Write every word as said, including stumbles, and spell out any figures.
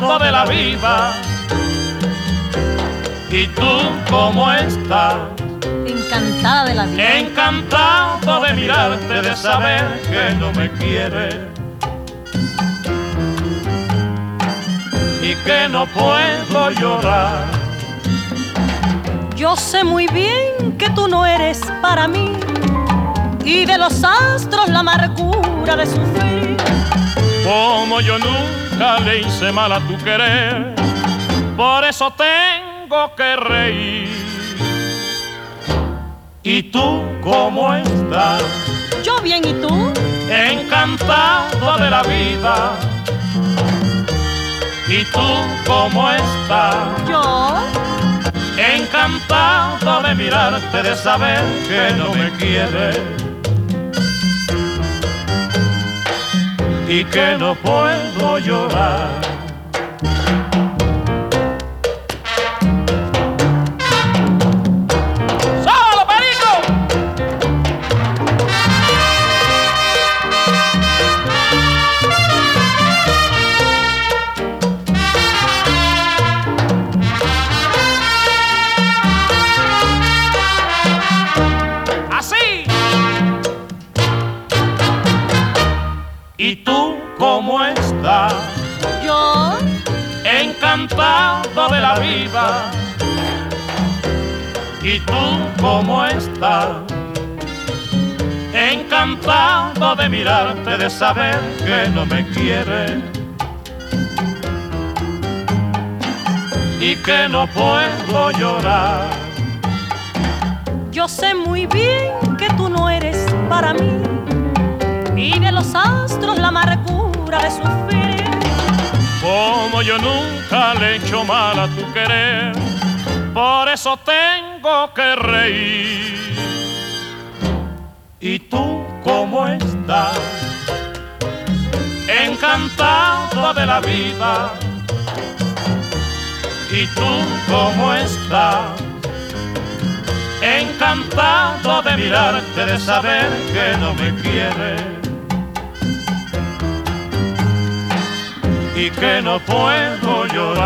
encantado de la vida. ¿Y tú cómo estás? Encantada de la vida. Encantado de mirarte, de saber que no me quieres y que no puedo llorar. Yo sé muy bien que tú no eres para mí, y de los astros la amargura de sufrir. Como yo nunca le hice mal a tu querer, por eso tengo que reír. ¿Y tú cómo estás? Yo bien, ¿y tú? Encantado de la vida. ¿Y tú cómo estás? Yo encantado de mirarte, de saber que no me quieres y que no puedo llorar. ¡Solo, Perico! Así. ¿Y tú cómo estás? Yo encantado de la vida. ¿Y tú cómo estás? Encantado de mirarte, de saber que no me quieres y que no puedo llorar. Yo sé muy bien que tú no eres para mí, y de los astros la amargura de sufrir. Como yo nunca le he hecho mal a tu querer, por eso tengo que reír. ¿Y tú cómo estás? Encantado de la vida. ¿Y tú cómo estás? Encantado de mirarte, de saber que no me quieres y que no puedo llorar.